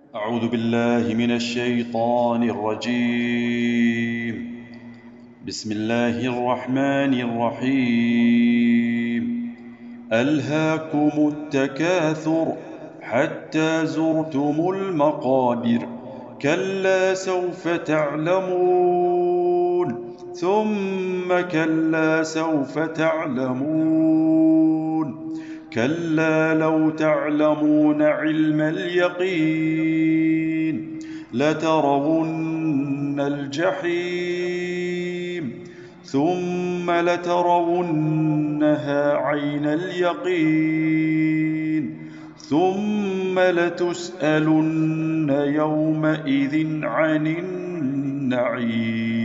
أعوذ بالله من الشيطان الرجيم. بسم الله الرحمن الرحيم. ألهاكم التكاثر حتى زرتم المقابر. كلا سوف تعلمون ثم كلا سوف تعلمون. كلا لو تعلمون علم اليقين لترون الجحيم ثم لترونها عين اليقين ثم لتسألن يومئذ عن النعيم.